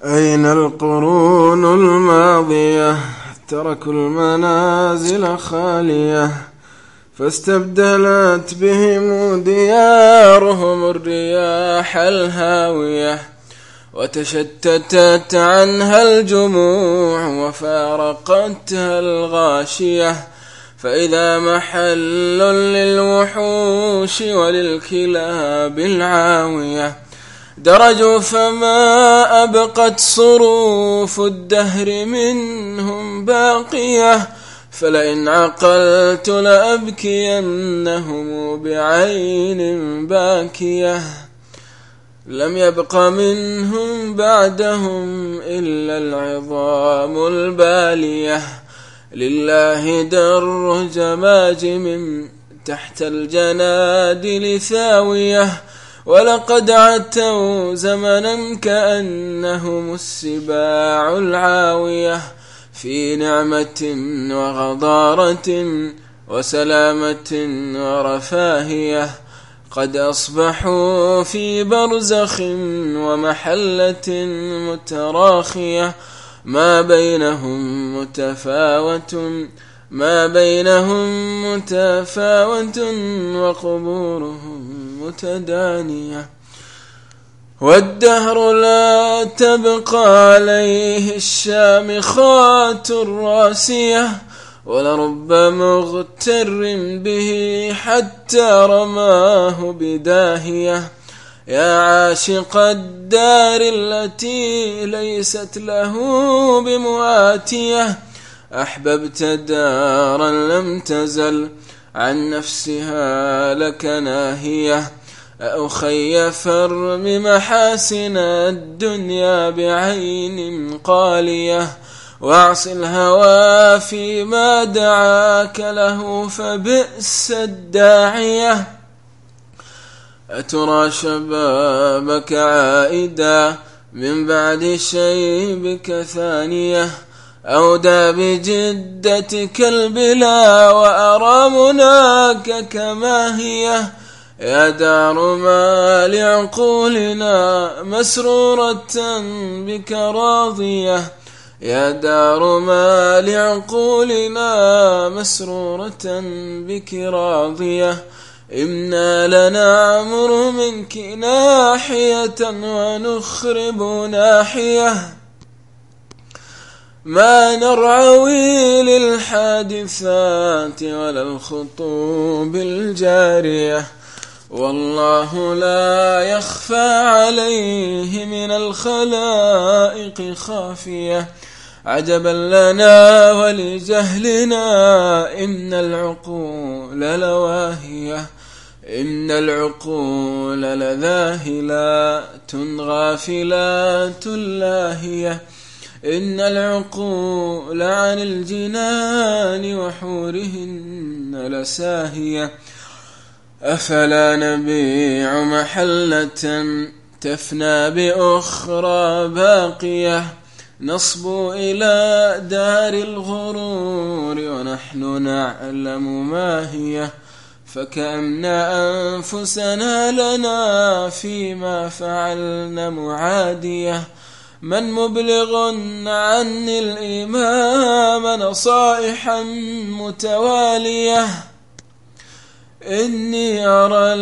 أين القرون الماضية؟ تركوا المنازل خالية، فاستبدلت بهم ديارهم الرياح الهاوية، وتشتتت عنها الجموع وفارقتها الغاشية، فإذا محل للوحوش وللكلاب العاوية. درجوا فما أبقت صروف الدهر منهم باقية، فلئن عقلت لأبكينهم بعين باكية. لم يبق منهم بعدهم إلا العظام البالية، لله در جماجم تحت الجنادل ثاوية، ولقد عتوا زمنا كأنهم السباع العاوية، في نعمة وغضارة وسلامة ورفاهية. قد أصبحوا في برزخ ومحلة متراخية، ما بينهم متفاوت وقبورهم متدانية. والدهر لا تبقى عليه الشامخات الراسية، ولرب مغتر به حتى رماه بداهية. يا عاشق الدار التي ليست له بمواتية، أحببت دارا لم تزل عن نفسها لك ناهية. أخي فرم محاسن الدنيا بعين قالية، واعص الهوى فيما دعاك له فبئس الداعية. أترى شبابك عائدا من بعد شيبك ثانية، أودى بجدتك البلا وأرى مناك كما هي. يا دار ما لعقولنا مسرورة بك راضية، يا دار ما لعقولنا مسرورة بك راضية. إنا لنعمر منك ناحية ونخرب ناحية، ما نرعوي للحادثات ولا الخطوب الجارية. والله لا يخفى عليه من الخلائق خافية. عجبا لنا ولجهلنا إن العقول لواهية، إن العقول لذاهلات غافلات لاهية، إن العقول عن الجنان وحورهن لساهية. أفلا نبيع محلة تفنى بأخرى باقية، نصبو إلى دار الغرور ونحن نعلم ما هي. فكأن أنفسنا لنا فيما فعلنا معادية، من مبلغ عني الإمام نصائحا متوالية. إني أرى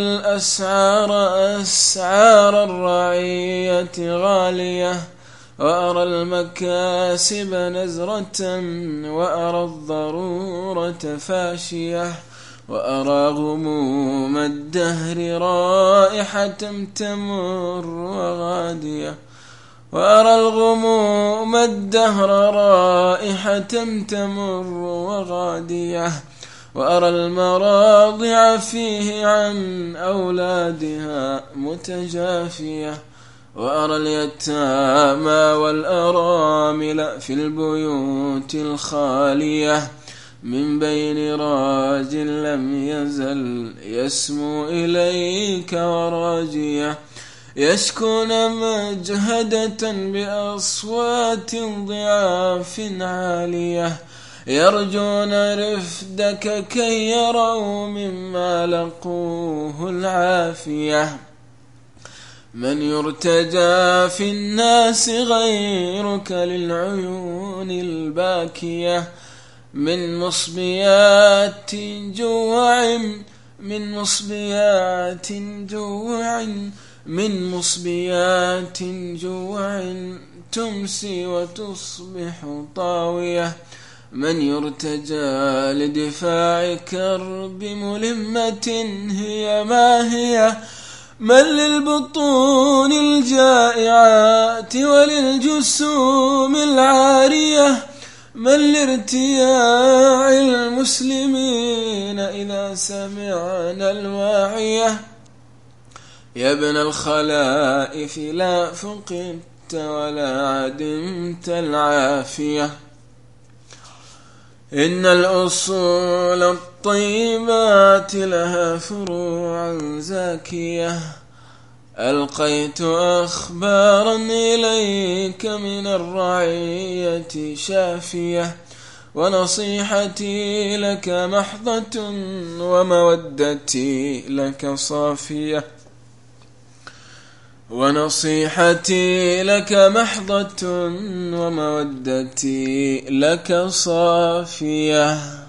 أسعار الرعية غالية، وأرى المكاسب نزرة، وأرى الضرورة فاشية، وأرى غموم الدهر رائحة تمر وغادية، وأرى الغموم الدهر رائحة تمر وغادية، وأرى المراضع فيه عن أولادها متجافية، وأرى اليتامى والأرامل في البيوت الخالية، من بين راج لم يزل يسمو إليك وراجية، يشكون مجهدة بأصوات ضعاف عالية، يرجون رفدك كي يروا مما لقوه العافية. من يرتجى في الناس غيرك للعيون الباكية من مصبيات جوع من مصبيات جوع من مصبيات جوع تمسي وتصبح طاوية من يرتجى لدفاع كرب ملمة هي ما هي من للبطون الجائعات وللجسوم العارية من لارتياع المسلمين إذا سمعنا الواعية يا ابن الخلائف لا فقدت ولا عدمت العافية إن الأصول الطيبات لها فروعا زاكية ألقيت أخبارا إليك من الرعية شافية ونصيحتي لك محضة ومودتي لك صافية ونصيحتي لك محضة ومودتي لك صافية.